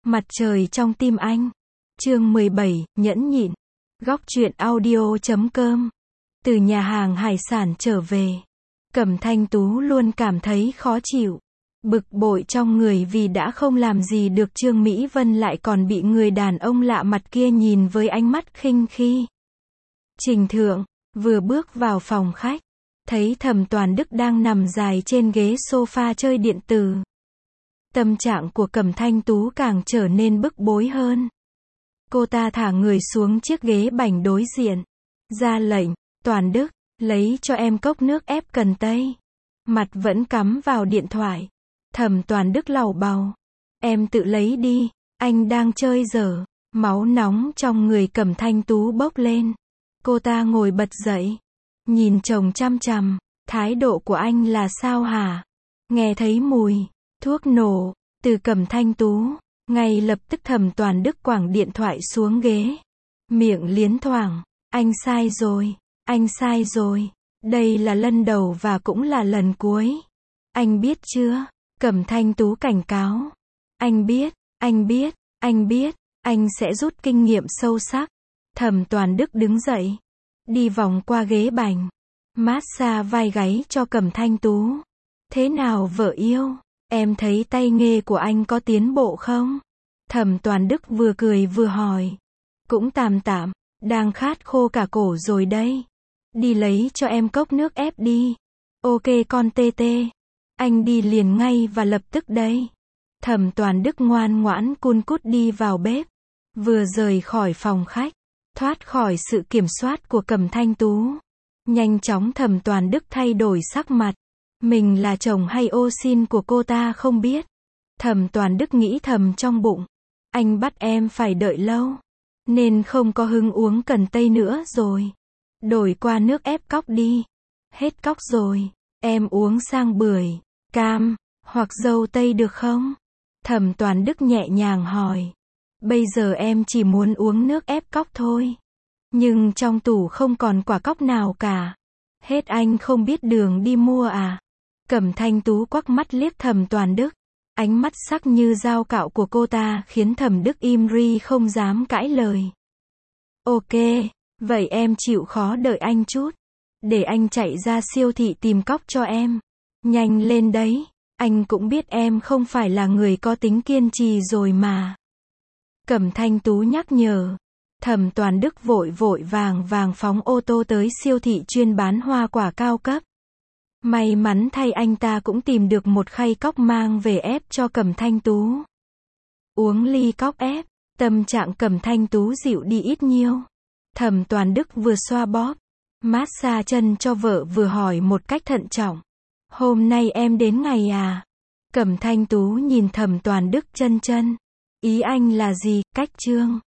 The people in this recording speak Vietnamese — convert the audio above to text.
Mặt trời trong tim anh. Chương 17, nhẫn nhịn. Góc truyện audio.com. Từ nhà hàng hải sản trở về, Cẩm Thanh Tú luôn cảm thấy khó chịu, bực bội trong người vì đã không làm gì được Trương Mỹ Vân lại còn bị người đàn ông lạ mặt kia nhìn với ánh mắt khinh khi. Trình Thượng vừa bước vào phòng khách, thấy Thẩm Toàn Đức đang nằm dài trên ghế sofa chơi điện tử. Tâm trạng của Cẩm Thanh Tú càng trở nên bức bối hơn. Cô ta thả người xuống chiếc ghế bành đối diện, ra lệnh, Toàn Đức, lấy cho em cốc nước ép cần tây. Mặt vẫn cắm vào điện thoại. Thẩm Toàn Đức lầu bầu, em tự lấy đi, anh đang chơi dở. Máu nóng trong người Cẩm Thanh Tú bốc lên. Cô ta ngồi bật dậy, nhìn chồng chăm chằm, thái độ của anh là sao hả? Nghe thấy mùi thuốc nổ từ Cẩm Thanh Tú, ngay lập tức Thẩm Toàn Đức quẳng điện thoại xuống ghế, miệng liến thoảng, anh sai rồi, đây là lần đầu và cũng là lần cuối. Anh biết chưa? Cẩm Thanh Tú cảnh cáo. Anh biết, anh sẽ rút kinh nghiệm sâu sắc. Thẩm Toàn Đức đứng dậy, đi vòng qua ghế bành, massage vai gáy cho Cẩm Thanh Tú. Thế nào vợ yêu? Em thấy tay nghề của anh có tiến bộ không? Thẩm Toàn Đức vừa cười vừa hỏi. Cũng tạm tạm, đang khát khô cả cổ rồi đây. Đi lấy cho em cốc nước ép đi. Ok con tê tê. Anh đi liền ngay và lập tức đây. Thẩm Toàn Đức ngoan ngoãn cun cút đi vào bếp. Vừa rời khỏi phòng khách, thoát khỏi sự kiểm soát của Cẩm Thanh Tú. Nhanh chóng Thẩm Toàn Đức thay đổi sắc mặt. Mình là chồng hay ô xin của cô ta không biết. Thẩm Toàn Đức nghĩ thầm trong bụng. Anh bắt em phải đợi lâu, nên không có hứng uống cần tây nữa rồi. Đổi qua nước ép cóc đi. Hết cóc rồi, em uống sang bưởi, cam, hoặc dâu tây được không? Thẩm Toàn Đức nhẹ nhàng hỏi. Bây giờ em chỉ muốn uống nước ép cóc thôi. Nhưng trong tủ không còn quả cóc nào cả. Hết anh không biết đường đi mua à? Cẩm Thanh Tú quắc mắt liếc Thẩm Toàn Đức. Ánh mắt sắc như dao cạo của cô ta khiến Thẩm Đức im ri không dám cãi lời. Ok, vậy em chịu khó đợi anh chút. Để anh chạy ra siêu thị tìm cóc cho em. Nhanh lên đấy, anh cũng biết em không phải là người có tính kiên trì rồi mà. Cẩm Thanh Tú nhắc nhở. Thẩm Toàn Đức vội vàng phóng ô tô tới siêu thị chuyên bán hoa quả cao cấp. May mắn thay anh ta cũng tìm được một khay cóc mang về ép cho Cẩm Thanh Tú. Uống ly cóc ép, tâm trạng Cẩm Thanh Tú dịu đi ít nhiêu. Thẩm Toàn Đức vừa xoa bóp, massage chân cho vợ vừa hỏi một cách thận trọng. Hôm nay em đến ngày à? Cẩm Thanh Tú nhìn Thẩm Toàn Đức chân. Ý anh là gì? Cách trương.